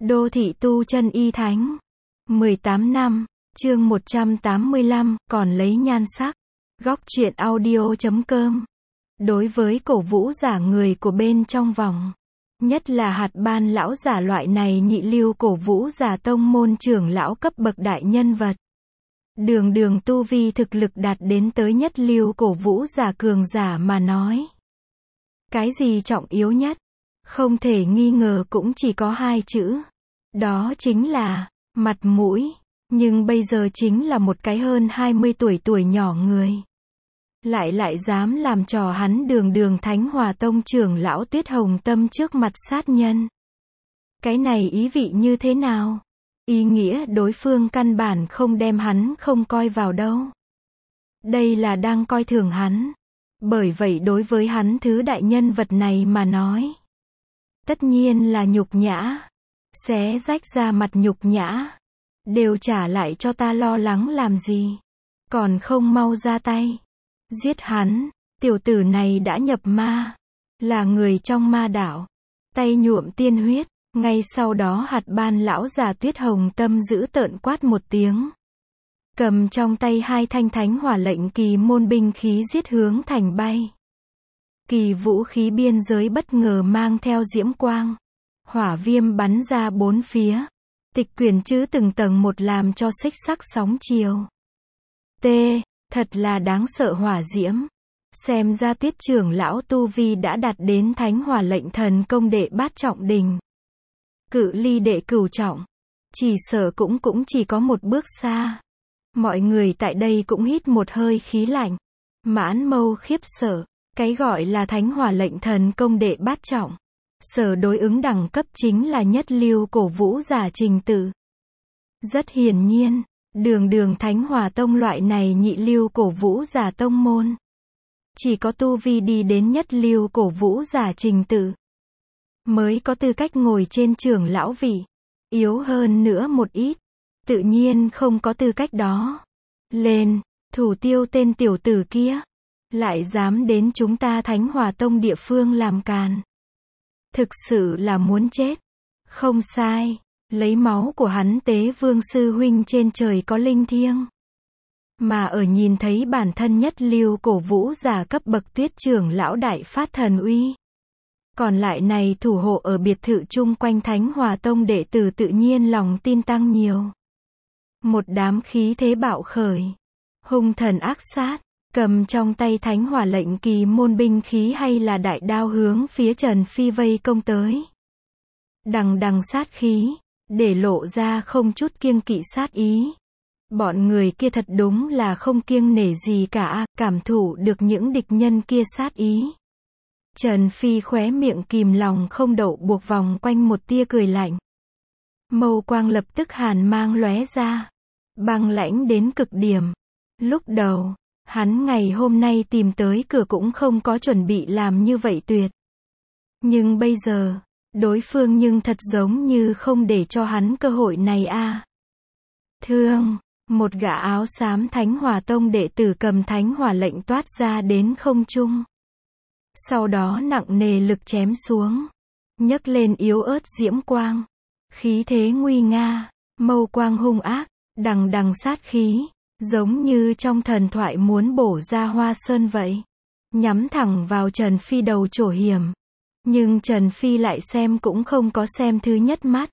Đô thị tu chân y thánh. 18 năm. Chương 185, còn lấy nhan sắc. Góc truyện audio.com. Đối với cổ vũ giả người của bên trong vòng, nhất là hạt ban lão giả loại này nhị lưu cổ vũ giả tông môn trưởng lão cấp bậc đại nhân vật. Đường đường tu vi thực lực đạt đến tới nhất lưu cổ vũ giả cường giả mà nói. Cái gì trọng yếu nhất? Không thể nghi ngờ cũng chỉ có hai chữ. Đó chính là mặt mũi. Nhưng bây giờ chính là một cái hơn 20 tuổi nhỏ người. Lại dám làm trò hắn đường đường Thánh Hòa Tông trưởng lão Tuyết Hồng Tâm trước mặt sát nhân. Cái này ý vị như thế nào? Ý nghĩa đối phương căn bản không đem hắn không coi vào đâu. Đây là đang coi thường hắn. Bởi vậy đối với hắn thứ đại nhân vật này mà nói, tất nhiên là nhục nhã. Xé rách ra mặt nhục nhã. Đều trả lại cho ta, lo lắng làm gì? Còn không mau ra tay. Giết hắn. Tiểu tử này đã nhập ma. Là người trong ma đạo. Tay nhuộm tiên huyết. Ngay sau đó hạt ban lão già Tuyết Hồng Tâm giữ tợn quát một tiếng. Cầm trong tay hai thanh thánh hỏa lệnh kỳ môn binh khí giết hướng thành bay. Kỳ vũ khí biên giới bất ngờ mang theo diễm quang. Hỏa viêm bắn ra bốn phía. Tịch quyển chữ từng tầng một làm cho xích sắc sóng chiều. Thật là đáng sợ hỏa diễm. Xem ra Tuyết trưởng lão tu vi đã đạt đến thánh hỏa lệnh thần công đệ bát trọng đỉnh. Cự ly đệ cửu trọng. Chỉ sợ cũng chỉ có một bước xa. Mọi người tại đây cũng hít một hơi khí lạnh. Mãn mâu khiếp sợ. Cái gọi là thánh hỏa lệnh thần công đệ bát trọng. Sở đối ứng đẳng cấp chính là nhất lưu cổ vũ giả trình tự. Rất hiển nhiên, đường Thánh Hòa Tông loại này nhị lưu cổ vũ giả tông môn. Chỉ có tu vi đi đến nhất lưu cổ vũ giả trình tự, mới có tư cách ngồi trên trưởng lão vị. Yếu hơn nữa một ít, tự nhiên không có tư cách đó. Lên, thủ tiêu tên tiểu tử kia. Lại dám đến chúng ta Thánh Hòa Tông địa phương làm càn. Thực sự là muốn chết. Không sai, lấy máu của hắn tế vương sư huynh trên trời có linh thiêng. Mà ở nhìn thấy bản thân nhất lưu cổ vũ giả cấp bậc Tuyết trưởng lão đại phát thần uy. Còn lại này thủ hộ ở biệt thự chung quanh Thánh Hòa Tông đệ tử tự nhiên lòng tin tăng nhiều. Một đám khí thế bạo khởi. Hung thần ác sát. Cầm trong tay thánh hỏa lệnh kỳ môn binh khí hay là đại đao hướng phía Trần Phi vây công tới. Đằng sát khí, để lộ ra không chút kiêng kỵ sát ý. Bọn người kia thật đúng là không kiêng nể gì cả, cảm thụ được những địch nhân kia sát ý. Trần Phi khóe miệng kìm lòng không đậu buộc vòng quanh một tia cười lạnh. Mâu quang lập tức hàn mang lóe ra. Băng lãnh đến cực điểm. Lúc đầu, hắn ngày hôm nay tìm tới cửa cũng không có chuẩn bị làm như vậy tuyệt. Nhưng bây giờ, đối phương nhưng thật giống như không để cho hắn cơ hội này a. Thương, một gã áo xám Thánh Hòa Tông đệ tử cầm thánh hỏa lệnh toát ra đến không trung. Sau đó nặng nề lực chém xuống. Nhấc lên yếu ớt diễm quang. Khí thế nguy nga, mâu quang hung ác, đằng sát khí. Giống như trong thần thoại muốn bổ ra Hoa Sơn vậy. Nhắm thẳng vào Trần Phi đầu chổ hiểm. Nhưng Trần Phi lại xem cũng không có xem thứ nhất mắt.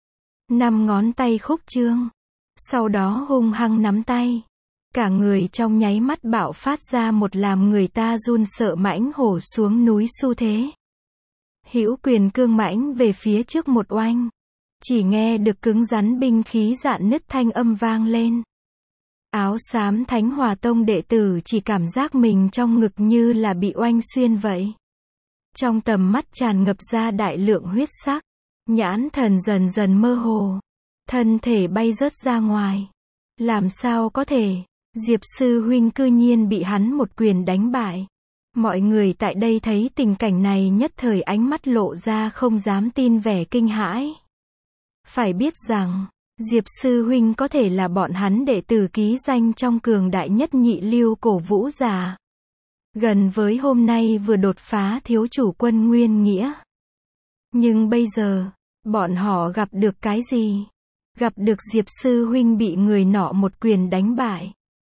5 ngón tay khúc trương. Sau đó hung hăng nắm tay. Cả người trong nháy mắt bạo phát ra một làm người ta run sợ mãnh hổ xuống núi xu thế. Hữu quyền cương mãnh về phía trước một oanh. Chỉ nghe được cứng rắn binh khí rạn nứt thanh âm vang lên. Áo xám Thánh Hòa Tông đệ tử chỉ cảm giác mình trong ngực như là bị oanh xuyên vậy. Trong tầm mắt tràn ngập ra đại lượng huyết sắc. Nhãn thần dần mơ hồ. Thân thể bay rớt ra ngoài. Làm sao có thể? Diệp sư huynh cư nhiên bị hắn một quyền đánh bại. Mọi người tại đây thấy tình cảnh này nhất thời ánh mắt lộ ra không dám tin vẻ kinh hãi. Phải biết rằng, Diệp sư huynh có thể là bọn hắn đệ tử ký danh trong cường đại nhất nhị lưu cổ vũ giả. Gần với hôm nay vừa đột phá thiếu chủ quân Nguyên Nghĩa. Nhưng bây giờ, Bọn họ gặp được cái gì? Gặp được Diệp sư huynh bị người nọ một quyền đánh bại.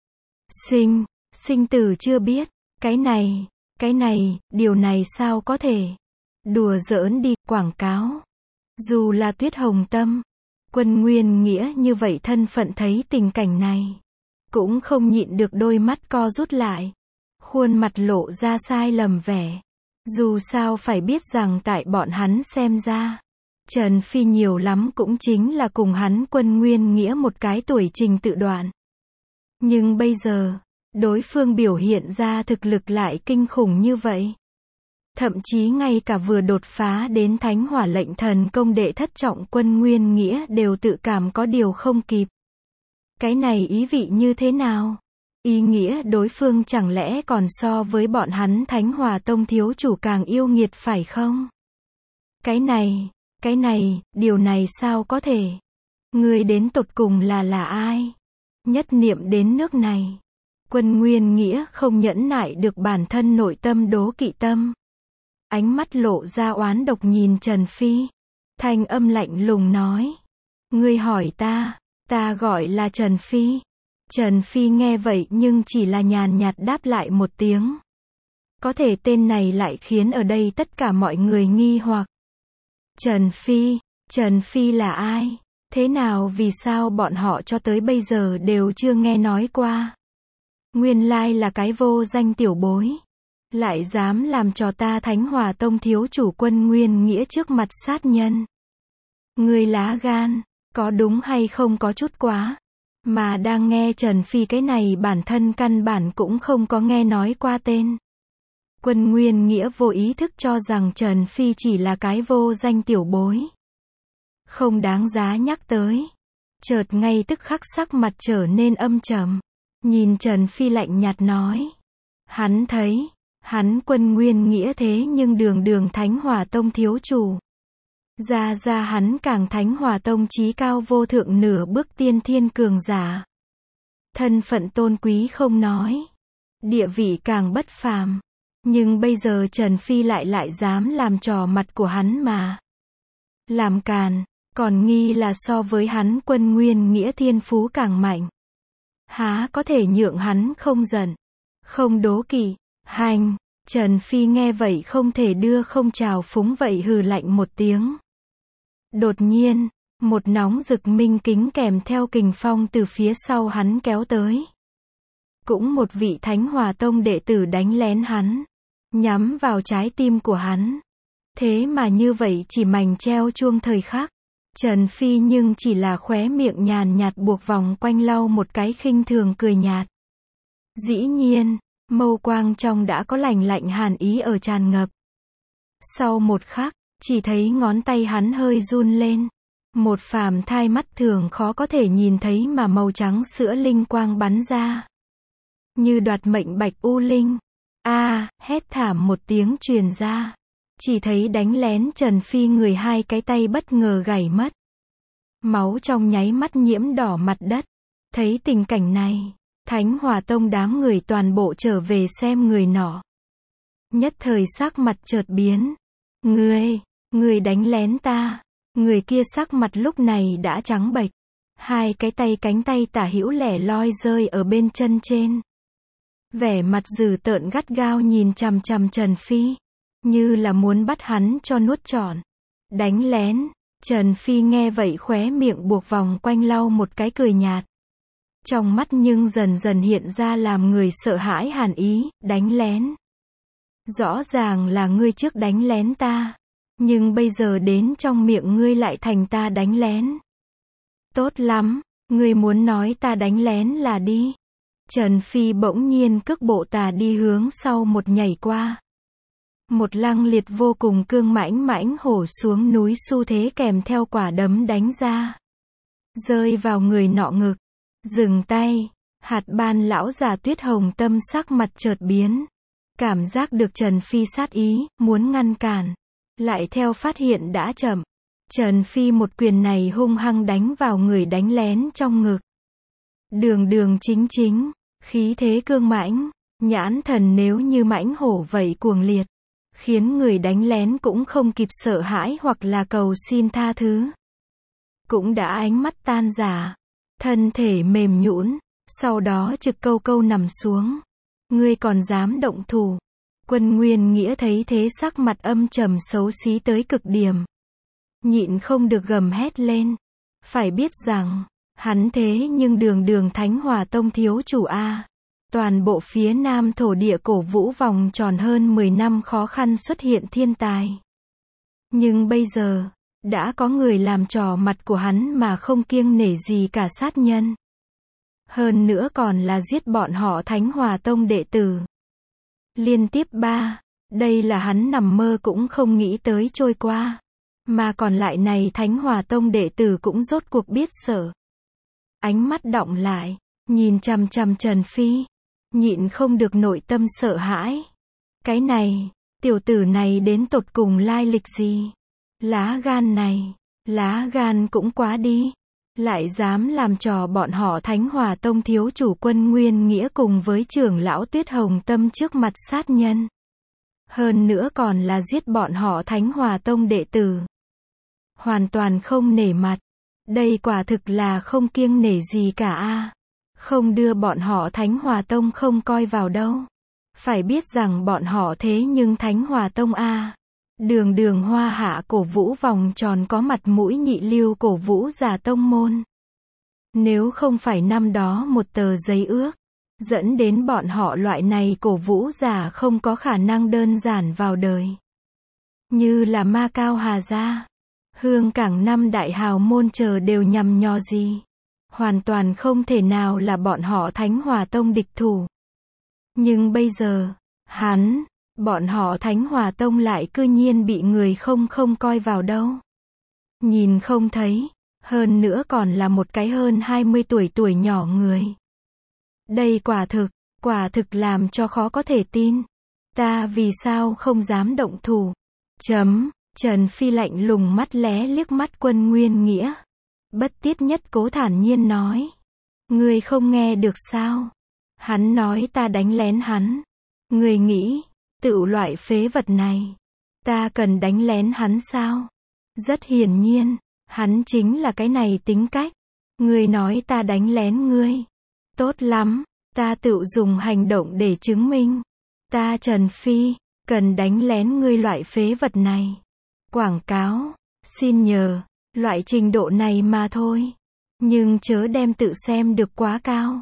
Sinh tử chưa biết. Cái này, điều này sao có thể? Đùa giỡn đi, quảng cáo. Dù là Tuyết Hồng Tâm, Quân Nguyên Nghĩa như vậy thân phận thấy tình cảnh này, cũng không nhịn được đôi mắt co rút lại. Khuôn mặt lộ ra sai lầm vẻ. Dù sao phải biết rằng tại bọn hắn xem ra, Trần Phi nhiều lắm cũng chính là cùng hắn Quân Nguyên Nghĩa một cái tuổi trình tự đoạn. Nhưng bây giờ, đối phương biểu hiện ra thực lực lại kinh khủng như vậy. Thậm chí ngay cả vừa đột phá đến Thánh Hỏa Lệnh Thần Công đệ thất trọng Quân Nguyên Nghĩa đều tự cảm có điều không kịp. Cái này ý vị như thế nào? Ý nghĩa đối phương chẳng lẽ còn so với bọn hắn Thánh Hỏa Tông thiếu chủ càng yêu nghiệt phải không? Cái này, điều này sao có thể? Người đến tột cùng là ai? Nhất niệm đến nước này, Quân Nguyên Nghĩa không nhẫn nại được bản thân nội tâm đố kỵ tâm. Ánh mắt lộ ra oán độc nhìn Trần Phi. Thanh âm lạnh lùng nói. Ngươi hỏi ta gọi là Trần Phi. Trần Phi nghe vậy nhưng chỉ là nhàn nhạt đáp lại một tiếng. Có thể tên này lại khiến ở đây tất cả mọi người nghi hoặc. Trần Phi là ai? Thế nào vì sao bọn họ cho tới bây giờ đều chưa nghe nói qua? Nguyên lai là cái vô danh tiểu bối. Lại dám làm cho ta Thánh Hỏa Tông thiếu chủ Quân Nguyên Nghĩa trước mặt sát nhân. Người lá gan, có đúng hay không có chút quá. Mà đang nghe Trần Phi cái này bản thân căn bản cũng không có nghe nói qua tên. Quân Nguyên Nghĩa vô ý thức cho rằng Trần Phi chỉ là cái vô danh tiểu bối. Không đáng giá nhắc tới. Chợt ngay tức khắc sắc mặt trở nên âm trầm. Nhìn Trần Phi lạnh nhạt nói. Hắn Quân Nguyên Nghĩa thế nhưng đường Thánh Hỏa Tông thiếu chủ. Ra hắn càng Thánh Hỏa Tông chí cao vô thượng nửa bước tiên thiên cường giả. Thân phận tôn quý không nói. Địa vị càng bất phàm. Nhưng bây giờ Trần Phi lại dám làm trò mặt của hắn mà. Làm càn, còn nghi là so với hắn Quân Nguyên Nghĩa thiên phú càng mạnh. Há có thể nhượng hắn không giận, không đố kỵ. Trần Phi nghe vậy không thể đưa không trào phúng vậy hừ lạnh một tiếng. Đột nhiên, một nóng rực minh kính kèm theo kình phong từ phía sau hắn kéo tới. Cũng một vị Thánh Hỏa Tông đệ tử đánh lén hắn, nhắm vào trái tim của hắn. Thế mà như vậy chỉ mảnh treo chuông thời khắc. Trần Phi nhưng chỉ là khóe miệng nhàn nhạt buộc vòng quanh lau một cái khinh thường cười nhạt. Dĩ nhiên, mâu quang trong đã có lạnh lạnh hàn ý ở tràn ngập. Sau một khắc, chỉ thấy ngón tay hắn hơi run lên. Một phàm thai mắt thường khó có thể nhìn thấy mà màu trắng sữa linh quang bắn ra. Như đoạt mệnh bạch u linh. Hét thảm một tiếng truyền ra. Chỉ thấy đánh lén Trần Phi người hai cái tay bất ngờ gãy mất. Máu trong nháy mắt nhiễm đỏ mặt đất. Thấy tình cảnh này, Thánh Hỏa Tông đám người toàn bộ trở về xem người nọ. Nhất thời sắc mặt chợt biến. Người đánh lén ta. Người kia sắc mặt lúc này đã trắng bệch. Hai cái tay cánh tay tả hữu lẻ loi rơi ở bên chân trên. Vẻ mặt dữ tợn gắt gao nhìn chằm chằm Trần Phi. Như là muốn bắt hắn cho nuốt trọn. Đánh lén. Trần Phi nghe vậy khóe miệng buộc vòng quanh lau một cái cười nhạt. Trong mắt nhưng dần dần hiện ra làm người sợ hãi hàn ý. Đánh lén. Rõ ràng là ngươi trước đánh lén ta. Nhưng bây giờ đến trong miệng ngươi lại thành ta đánh lén. Tốt lắm. Ngươi muốn nói ta đánh lén là đi. Trần Phi bỗng nhiên cước bộ tà đi hướng sau một nhảy qua. Một lăng liệt vô cùng cương mãnh hổ xuống núi xu thế kèm theo quả đấm đánh ra. Rơi vào người nọ ngực. Dừng tay. Hạt ban lão già Tuyết Hồng Tâm sắc mặt chợt biến. Cảm giác được Trần Phi sát ý, muốn ngăn cản. Lại theo phát hiện đã chậm. Trần Phi một quyền này hung hăng đánh vào người đánh lén trong ngực. Đường chính, khí thế cương mãnh, nhãn thần nếu như mãnh hổ vậy cuồng liệt. khiến người đánh lén cũng không kịp sợ hãi hoặc là cầu xin tha thứ. Cũng đã ánh mắt tan rã, thân thể mềm nhũn, sau đó trực câu câu nằm xuống. Ngươi còn dám động thủ. Quân Nguyên Nghĩa thấy thế sắc mặt âm trầm xấu xí tới cực điểm. Nhịn không được gầm hét lên. Phải biết rằng, hắn thế nhưng đường Thánh Hỏa Tông thiếu chủ A. Toàn bộ phía nam thổ địa cổ vũ vòng tròn hơn 10 năm khó khăn xuất hiện thiên tài. Nhưng bây giờ, đã có người làm trò mặt của hắn mà không kiêng nể gì cả sát nhân. Hơn nữa còn là giết bọn họ Thánh Hỏa Tông đệ tử. Liên tiếp 3, đây là hắn nằm mơ cũng không nghĩ tới trôi qua. Mà còn lại này Thánh Hỏa Tông đệ tử cũng rốt cuộc biết sợ. Ánh mắt đọng lại, nhìn chằm chằm Trần Phi, nhịn không được nội tâm sợ hãi. Cái này, tiểu tử này đến tột cùng lai lịch gì? Lá gan này, lá gan cũng quá đi. Lại dám làm trò bọn họ Thánh Hỏa Tông thiếu chủ Quân Nguyên Nghĩa cùng với trưởng lão Tuyết Hồng Tâm trước mặt sát nhân. Hơn nữa còn là giết bọn họ Thánh Hỏa Tông đệ tử. Hoàn toàn không nể mặt. Đây quả thực là không kiêng nể gì cả a. Không đưa bọn họ Thánh Hỏa Tông không coi vào đâu. Phải biết rằng bọn họ thế nhưng Thánh Hỏa Tông a. Đường Hoa Hạ cổ vũ vòng tròn có mặt mũi nhị lưu cổ vũ giả tông môn. Nếu không phải năm đó một tờ giấy ước, dẫn đến bọn họ loại này cổ vũ giả không có khả năng đơn giản vào đời. Như là Ma Cao Hà Gia, Hương Cảng năm đại hào môn chờ đều nhằm nhò gì. Hoàn toàn không thể nào là bọn họ Thánh Hỏa Tông địch thủ. Nhưng bây giờ, bọn họ Thánh Hỏa Tông lại cư nhiên bị người không coi vào đâu. Nhìn không thấy, hơn nữa còn là một cái hơn 20 tuổi nhỏ người. Đây quả thực làm cho khó có thể tin. Ta vì sao không dám động thủ? Trần Phi lạnh lùng mắt lé liếc mắt Quân Nguyên Nghĩa. Bất tiết nhất cố thản nhiên nói. Ngươi không nghe được sao? Hắn nói ta đánh lén hắn. Ngươi nghĩ, tự loại phế vật này, ta cần đánh lén hắn sao? Rất hiển nhiên, hắn chính là cái này tính cách. Ngươi nói ta đánh lén ngươi. Tốt lắm, ta tự dùng hành động để chứng minh. Ta Trần Phi, cần đánh lén ngươi loại phế vật này. Quảng cáo, xin nhờ, loại trình độ này mà thôi. Nhưng chớ đem tự xem được quá cao.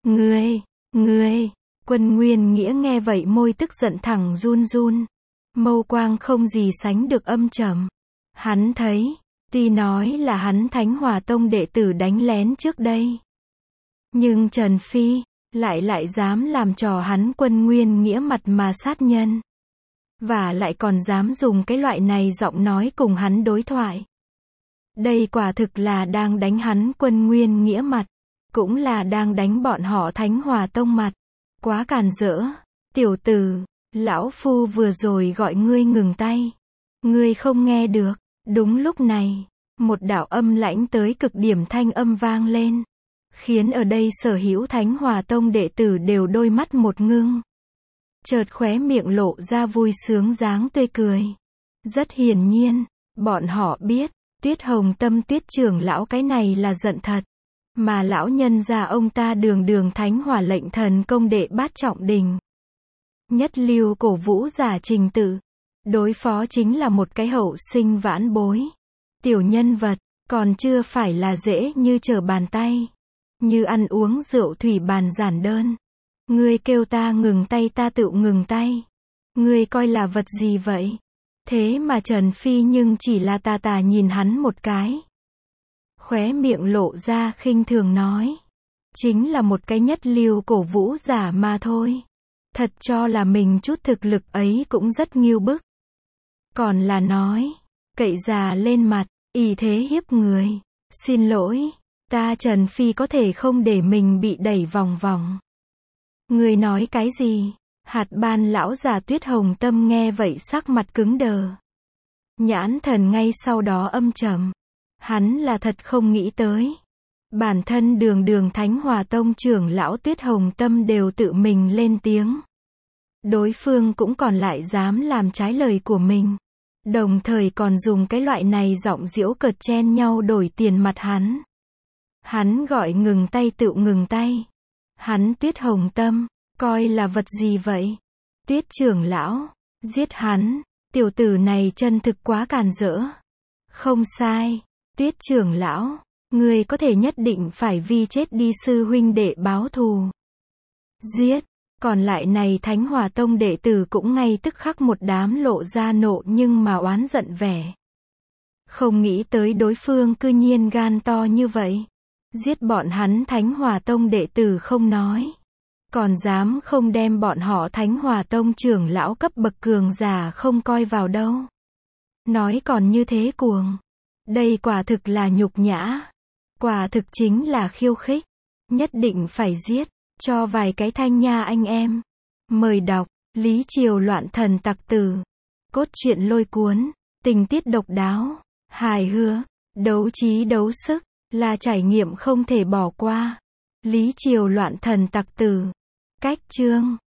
Ngươi, Quân Nguyên Nghĩa nghe vậy môi tức giận thẳng run. Mâu quang không gì sánh được âm trầm. Hắn thấy, tuy nói là hắn Thánh Hỏa Tông đệ tử đánh lén trước đây. Nhưng Trần Phi, lại dám làm trò hắn Quân Nguyên Nghĩa mặt mà sát nhân. Và lại còn dám dùng cái loại này giọng nói cùng hắn đối thoại. Đây quả thực là đang đánh hắn Quân Nguyên Nghĩa mặt. Cũng là đang đánh bọn họ Thánh Hỏa Tông mặt. Quá càn rỡ. Tiểu tử, lão phu vừa rồi gọi ngươi ngừng tay. Ngươi không nghe được. Đúng lúc này, một đạo âm lãnh tới cực điểm thanh âm vang lên. Khiến ở đây sở hữu Thánh Hỏa Tông đệ tử đều đôi mắt một ngưng. Chợt khóe miệng lộ ra vui sướng dáng tươi cười. Rất hiển nhiên, bọn họ biết, Tuyết Hồng Tâm Tuyết trưởng lão cái này là giận thật. Mà lão nhân gia ông ta đường Thánh Hỏa lệnh thần công đệ bát trọng đình. Nhất lưu cổ vũ giả trình tự. Đối phó chính là một cái hậu sinh vãn bối. Tiểu nhân vật, còn chưa phải là dễ như trở bàn tay. Như ăn uống rượu thủy bàn giản đơn. Ngươi kêu ta ngừng tay ta tự ngừng tay. Ngươi coi là vật gì vậy? Thế mà Trần Phi nhưng chỉ là tà nhìn hắn một cái. Khóe miệng lộ ra khinh thường nói. Chính là một cái nhất lưu cổ vũ giả mà thôi. Thật cho là mình chút thực lực ấy cũng rất nghiêu bức. Còn là nói, cậy già lên mặt, ỷ thế hiếp người. Xin lỗi, ta Trần Phi có thể không để mình bị đẩy vòng vòng. Người nói cái gì? Hạt ban lão già Tuyết Hồng Tâm nghe vậy sắc mặt cứng đờ. Nhãn thần ngay sau đó âm trầm. Hắn là thật không nghĩ tới. Bản thân đường Thánh Hỏa Tông trưởng lão Tuyết Hồng Tâm đều tự mình lên tiếng. đối phương cũng còn lại dám làm trái lời của mình. Đồng thời còn dùng cái loại này giọng giễu cợt chen nhau đổi tiền mặt hắn. Hắn gọi ngừng tay tựu ngừng tay. Hắn Tuyết Hồng Tâm, coi là vật gì vậy? Tuyết trưởng lão, giết hắn, tiểu tử này chân thực quá càn rỡ. Không sai, Tuyết trưởng lão, ngươi có thể nhất định phải vì chết đi sư huynh đệ báo thù. Giết, còn lại này Thánh Hòa Tông đệ tử cũng ngay tức khắc một đám lộ ra nộ nhưng mà oán giận vẻ. Không nghĩ tới đối phương cư nhiên gan to như vậy. Giết bọn hắn Thánh Hòa Tông đệ tử không nói. Còn dám không đem bọn họ Thánh Hòa Tông trưởng lão cấp bậc cường giả không coi vào đâu. Nói còn như thế cuồng. Đây quả thực là nhục nhã. Quả thực chính là khiêu khích. Nhất định phải giết. Cho vài cái thanh nha anh em. Mời đọc. Lý Triều loạn thần tặc tử. Cốt truyện lôi cuốn. Tình tiết độc đáo. Hài hước. Đấu trí đấu sức. Là trải nghiệm không thể bỏ qua. Lý Triều loạn thần tặc tử. Cách chương